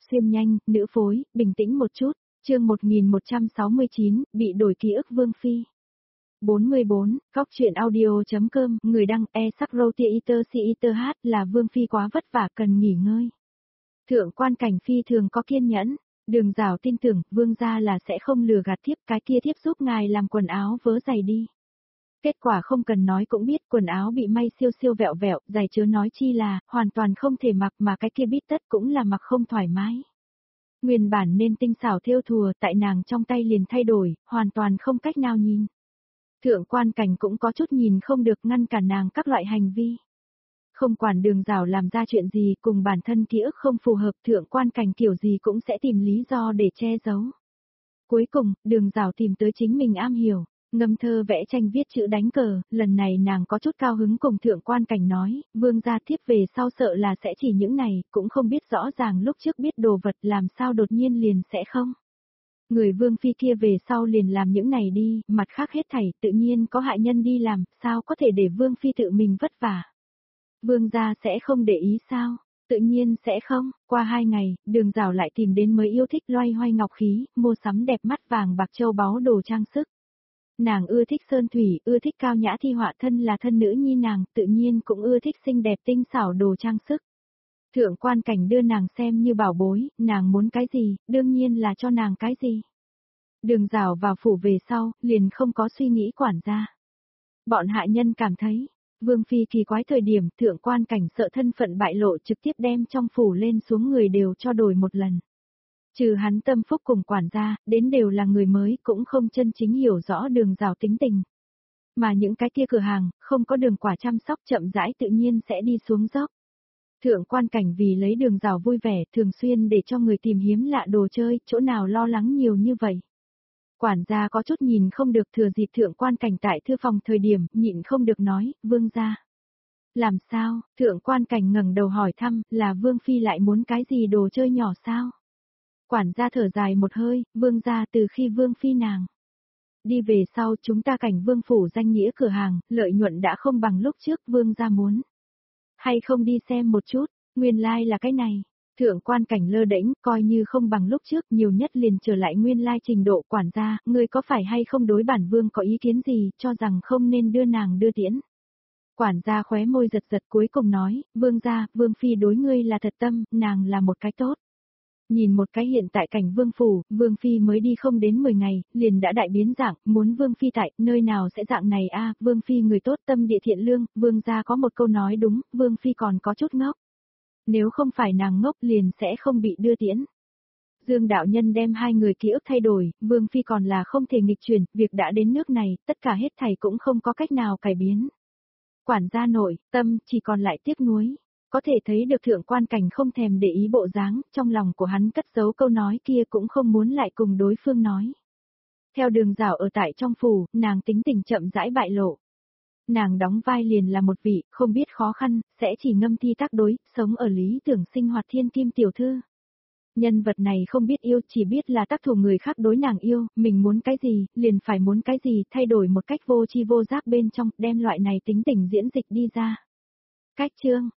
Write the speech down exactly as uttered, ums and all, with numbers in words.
xuyên nhanh, nữ phối, bình tĩnh một chút, chương một nghìn một trăm sáu mươi chín, bị đổi ký ức Vương Phi. bốn mươi bốn, góc truyện audio.com, người đăng e sắc rotier iter si iter hát là Vương Phi quá vất vả cần nghỉ ngơi. Thượng quan Cảnh Phi thường có kiên nhẫn, Đường Giảo tin tưởng Vương gia là sẽ không lừa gạt thiếp, cái kia thiếp giúp ngài làm quần áo vớ giày đi. Kết quả không cần nói cũng biết quần áo bị may siêu siêu vẹo vẹo, giày chớ nói chi là, hoàn toàn không thể mặc mà cái kia bít tất cũng là mặc không thoải mái. Nguyên bản nên tinh xảo thêu thùa tại nàng trong tay liền thay đổi, hoàn toàn không cách nào nhìn. Thượng quan Cảnh cũng có chút nhìn không được ngăn cản nàng các loại hành vi. Không quản Đường Giảo làm ra chuyện gì cùng bản thân ký ức không phù hợp, thượng quan Cảnh kiểu gì cũng sẽ tìm lý do để che giấu. Cuối cùng, Đường Giảo tìm tới chính mình am hiểu, ngâm thơ vẽ tranh viết chữ đánh cờ, lần này nàng có chút cao hứng cùng thượng quan Cảnh nói, Vương gia thiếp về sau sợ là sẽ chỉ những này, cũng không biết rõ ràng lúc trước biết đồ vật làm sao đột nhiên liền sẽ không. Người Vương Phi kia về sau liền làm những này đi, mặt khác hết thảy tự nhiên có hại nhân đi làm, sao có thể để Vương Phi tự mình vất vả. Vương gia sẽ không để ý sao? Tự nhiên sẽ không. Qua hai ngày, Đường Giảo lại tìm đến mới yêu thích loay hoay ngọc khí, mua sắm đẹp mắt vàng bạc châu báu đồ trang sức. Nàng ưa thích sơn thủy, ưa thích cao nhã thi họa, thân là thân nữ nhi nàng, tự nhiên cũng ưa thích xinh đẹp tinh xảo đồ trang sức. Thượng quan Cảnh đưa nàng xem như bảo bối, nàng muốn cái gì, đương nhiên là cho nàng cái gì. Đường Giảo vào phủ về sau, liền không có suy nghĩ quản gia. Bọn hạ nhân cảm thấy, Vương Phi kỳ quái thời điểm, thượng quan Cảnh sợ thân phận bại lộ trực tiếp đem trong phủ lên xuống người đều cho đổi một lần. Trừ hắn tâm phúc cùng quản gia, đến đều là người mới cũng không chân chính hiểu rõ Đường Giảo tính tình. Mà những cái kia cửa hàng, không có Đường Quả chăm sóc chậm rãi tự nhiên sẽ đi xuống dốc. Thượng quan Cảnh vì lấy Đường Giảo vui vẻ thường xuyên để cho người tìm hiếm lạ đồ chơi, chỗ nào lo lắng nhiều như vậy. Quản gia có chút nhìn không được thừa dịp thượng quan Cảnh tại thư phòng thời điểm, nhịn không được nói, Vương gia. Làm sao, thượng quan Cảnh ngẩng đầu hỏi thăm, là Vương Phi lại muốn cái gì đồ chơi nhỏ sao? Quản gia thở dài một hơi, Vương gia từ khi Vương Phi nàng đi về sau chúng ta Cảnh Vương phủ danh nghĩa cửa hàng, lợi nhuận đã không bằng lúc trước, Vương gia muốn. Hay không đi xem một chút, nguyên lai like là cái này. Thượng quan Cảnh lơ đễnh, coi như không bằng lúc trước, nhiều nhất liền trở lại nguyên lai trình độ. Quản gia, ngươi có phải hay không đối bản vương có ý kiến gì, cho rằng không nên đưa nàng đưa tiễn. Quản gia khóe môi giật giật cuối cùng nói, Vương gia, Vương Phi đối ngươi là thật tâm, nàng là một cái tốt. Nhìn một cái hiện tại Cảnh Vương phủ, Vương Phi mới đi không đến mười ngày, liền đã đại biến dạng, muốn Vương Phi tại, nơi nào sẽ dạng này a? Vương Phi người tốt tâm địa thiện lương, Vương gia có một câu nói đúng, Vương Phi còn có chút ngốc. Nếu không phải nàng ngốc liền sẽ không bị đưa tiễn. Dương đạo nhân đem hai người ký ức thay đổi, Vương Phi còn là không thể nghịch chuyển, việc đã đến nước này, tất cả hết thảy cũng không có cách nào cải biến. Quản gia nội, tâm chỉ còn lại tiếc nuối. Có thể thấy được thượng quan Cảnh không thèm để ý bộ dáng, trong lòng của hắn cất giấu câu nói kia cũng không muốn lại cùng đối phương nói. Theo Đường Giảo ở tại trong phủ, nàng tính tình chậm rãi bại lộ. Nàng đóng vai liền là một vị, không biết khó khăn, sẽ chỉ ngâm thi tác đối, sống ở lý tưởng sinh hoạt thiên kim tiểu thư. Nhân vật này không biết yêu, chỉ biết là tác thủ người khác đối nàng yêu, mình muốn cái gì, liền phải muốn cái gì, thay đổi một cách vô tri vô giác bên trong, đem loại này tính tình diễn dịch đi ra. Cách chương,